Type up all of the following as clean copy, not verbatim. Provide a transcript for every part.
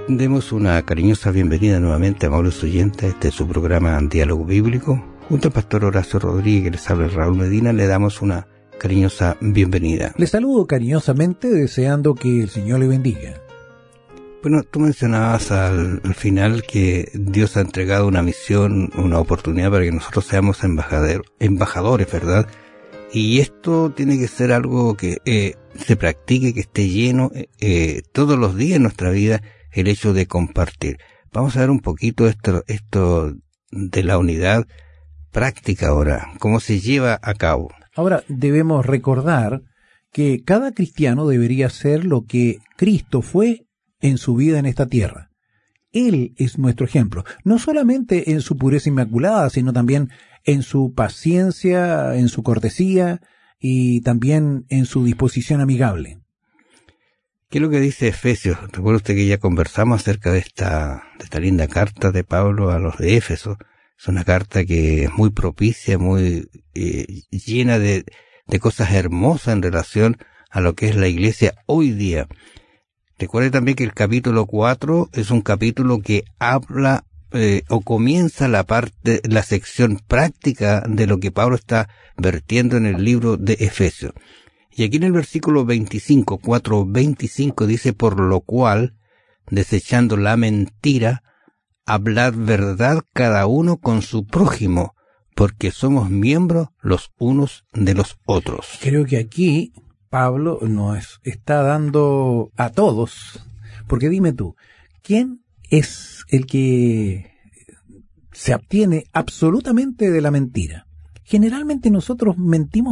Demos una cariñosa bienvenida nuevamente a amables oyentes. Este es su programa Diálogo Bíblico. Junto al pastor Horacio Rodríguez, que les habla Raúl Medina, le damos una cariñosa bienvenida. Les saludo cariñosamente, deseando que el Señor le bendiga. Bueno, tú mencionabas al final que Dios ha entregado una misión, una oportunidad para que nosotros seamos embajadores, ¿verdad? Y esto tiene que ser algo que se practique, que esté lleno todos los días en nuestra vida, el hecho de compartir. Vamos a ver un poquito esto de la unidad práctica ahora, cómo se lleva a cabo. Ahora debemos recordar que cada cristiano debería ser lo que Cristo fue en su vida en esta tierra. Él es nuestro ejemplo, no solamente en su pureza inmaculada, sino también en su paciencia, en su cortesía y también en su disposición amigable. ¿Qué es lo que dice Efesios? Recuerda usted que ya conversamos acerca de esta linda carta de Pablo a los de Éfeso. Es una carta que es muy propicia, muy llena de cosas hermosas en relación a lo que es la iglesia hoy día. Recuerde también que el capítulo 4 es un capítulo que habla o comienza la sección práctica de lo que Pablo está vertiendo en el libro de Efesios. Y aquí en el versículo 4:25 dice: por lo cual, desechando la mentira, hablad verdad cada uno con su prójimo, porque somos miembros los unos de los otros. Creo que aquí Pablo nos está dando a todos, porque dime tú, ¿quién es el que se abstiene absolutamente de la mentira? Generalmente nosotros mentimos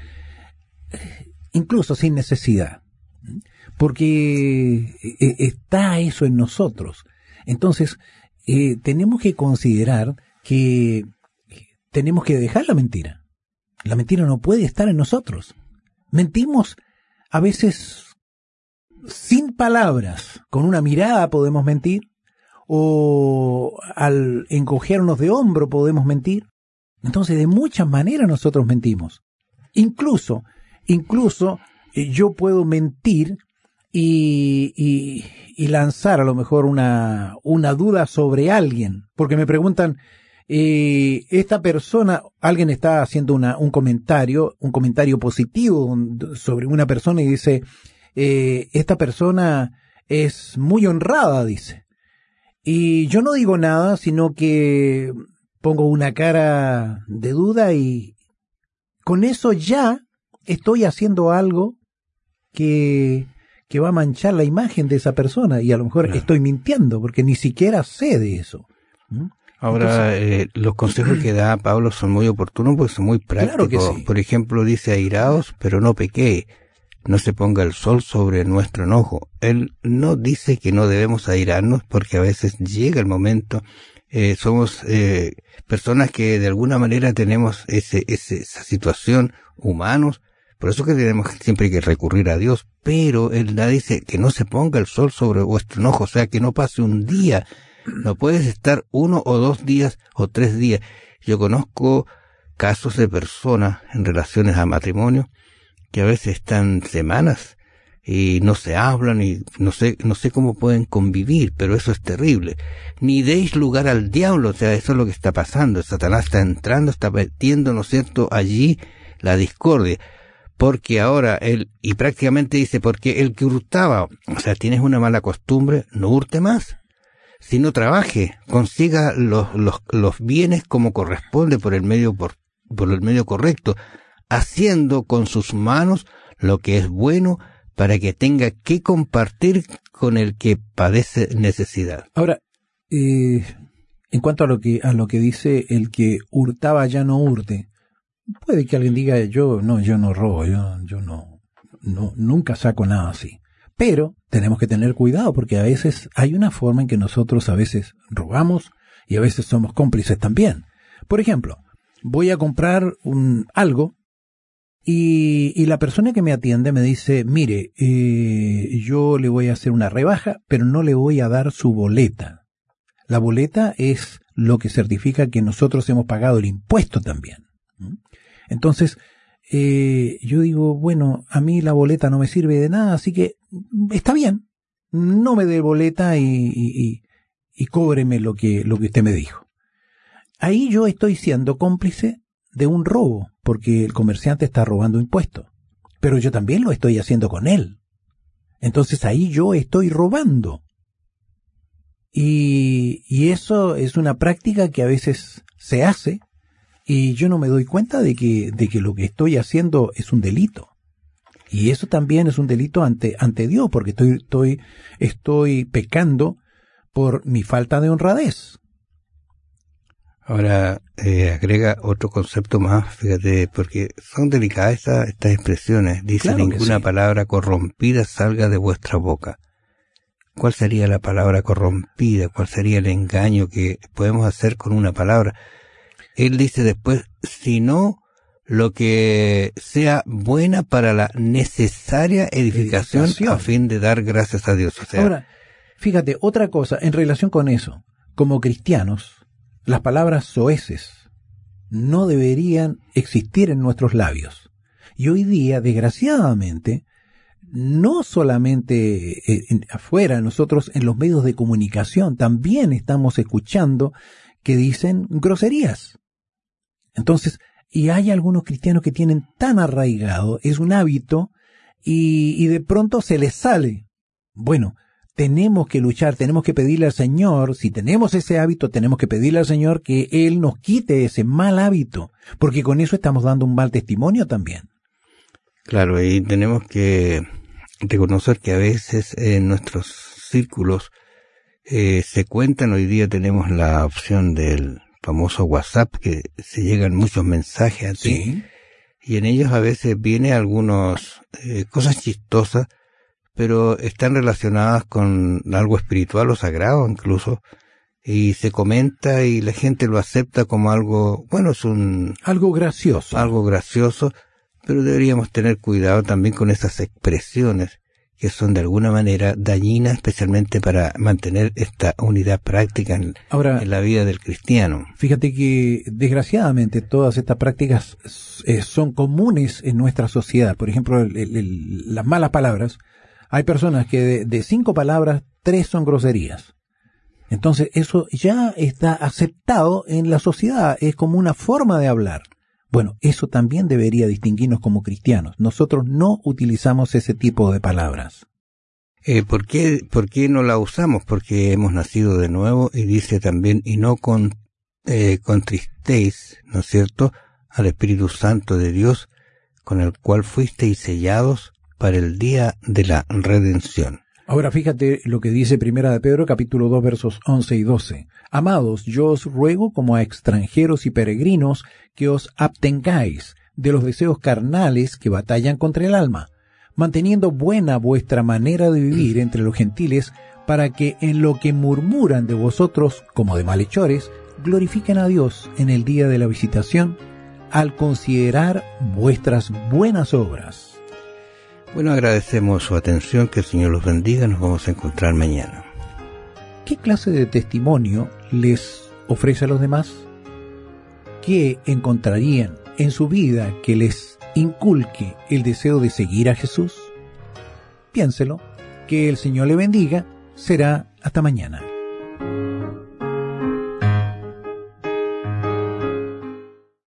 incluso sin necesidad, porque está eso en nosotros. Entonces, tenemos que considerar que tenemos que dejar la mentira. La mentira no puede estar en nosotros. Mentimos a veces sin palabras, con una mirada podemos mentir, o al encogernos de hombro podemos mentir. Entonces, de muchas maneras nosotros mentimos. Incluso yo puedo mentir y lanzar a lo mejor una duda sobre alguien, porque me preguntan, esta persona, alguien está haciendo un comentario positivo sobre una persona y dice, esta persona es muy honrada, dice. Y yo no digo nada, sino que pongo una cara de duda y con eso ya estoy haciendo algo que va a manchar la imagen de esa persona y a lo mejor estoy mintiendo porque ni siquiera sé de eso. Ahora, los consejos que da Pablo son muy oportunos porque son muy prácticos. Claro que sí. Por ejemplo, dice: airaos, pero no pequéis. No se ponga el sol sobre nuestro enojo. Él no dice que no debemos airarnos porque a veces llega el momento. Somos personas que de alguna manera tenemos esa situación, humanos. Por eso que tenemos siempre que recurrir a Dios. Pero Él dice que no se ponga el sol sobre vuestro enojo. O sea, que no pase un día. No puedes estar 1 o 2 días o 3 días. Yo conozco casos de personas en relaciones a matrimonio que a veces están semanas y no se hablan y no sé cómo pueden convivir, pero eso es terrible. Ni deis lugar al diablo, o sea, eso es lo que está pasando. Satanás está entrando, está metiendo, ¿no es cierto?, allí la discordia. Porque ahora y prácticamente dice, porque el que hurtaba, o sea, tienes una mala costumbre, no hurte más. Si no trabaje, consiga los bienes como corresponde por el medio correcto, haciendo con sus manos lo que es bueno para que tenga que compartir con el que padece necesidad. Ahora, en cuanto a lo que dice el que hurtaba ya no hurte, puede que alguien diga yo no robo, yo nunca saco nada así. Pero tenemos que tener cuidado porque a veces hay una forma en que nosotros a veces robamos y a veces somos cómplices también. Por ejemplo, voy a comprar algo y la persona que me atiende me dice, mire, yo le voy a hacer una rebaja, pero no le voy a dar su boleta. La boleta es lo que certifica que nosotros hemos pagado el impuesto también. Entonces, yo digo, bueno, a mí la boleta no me sirve de nada, así que está bien, no me dé boleta y cóbreme lo que usted me dijo. Ahí yo estoy siendo cómplice de un robo, porque el comerciante está robando impuestos. Pero yo también lo estoy haciendo con él. Entonces ahí yo estoy robando. Y eso es una práctica que a veces se hace y yo no me doy cuenta de que lo que estoy haciendo es un delito. Y eso también es un delito ante Dios, porque estoy pecando por mi falta de honradez. Ahora, agrega otro concepto más, fíjate, porque son delicadas estas expresiones. Dice, claro, ninguna palabra corrompida salga de vuestra boca. ¿Cuál sería la palabra corrompida? ¿Cuál sería el engaño que podemos hacer con una palabra? Él dice después, sino lo que sea buena para la necesaria edificación a fin de dar gracias a Dios. O sea, ahora, fíjate, otra cosa en relación con eso. Como cristianos, las palabras soeces no deberían existir en nuestros labios. Y hoy día, desgraciadamente, no solamente afuera, nosotros en los medios de comunicación también estamos escuchando que dicen groserías. Entonces, y hay algunos cristianos que tienen tan arraigado, es un hábito, y de pronto se les sale. Bueno, tenemos que luchar, tenemos que pedirle al Señor, si tenemos ese hábito, tenemos que pedirle al Señor que Él nos quite ese mal hábito, porque con eso estamos dando un mal testimonio también. Claro, y tenemos que reconocer que a veces en nuestros círculos se cuentan, hoy día tenemos la opción del famoso WhatsApp, que se llegan muchos mensajes a ti, ¿sí? Y en ellos a veces viene algunas cosas chistosas, pero están relacionadas con algo espiritual o sagrado incluso, y se comenta y la gente lo acepta como algo, bueno, es algo gracioso. Algo gracioso, pero deberíamos tener cuidado también con esas expresiones que son de alguna manera dañinas, especialmente para mantener esta unidad práctica en la vida del cristiano. Fíjate que desgraciadamente todas estas prácticas son comunes en nuestra sociedad. Por ejemplo, las malas palabras. Hay personas que de 5 palabras, 3 son groserías. Entonces eso ya está aceptado en la sociedad, es como una forma de hablar. Bueno, eso también debería distinguirnos como cristianos. Nosotros no utilizamos ese tipo de palabras. ¿Por qué no la usamos? Porque hemos nacido de nuevo, y dice también, y no contristéis, ¿no es cierto?, al Espíritu Santo de Dios, con el cual fuisteis sellados para el día de la redención. Ahora fíjate lo que dice Primera de Pedro, capítulo 2, versos 11 y 12. Amados, yo os ruego como a extranjeros y peregrinos que os abstengáis de los deseos carnales que batallan contra el alma, manteniendo buena vuestra manera de vivir entre los gentiles, para que en lo que murmuran de vosotros como de malhechores, glorifiquen a Dios en el día de la visitación, al considerar vuestras buenas obras. Bueno, agradecemos su atención, que el Señor los bendiga, nos vamos a encontrar mañana. ¿Qué clase de testimonio les ofrece a los demás? ¿Qué encontrarían en su vida que les inculque el deseo de seguir a Jesús? Piénselo, que el Señor le bendiga, será hasta mañana.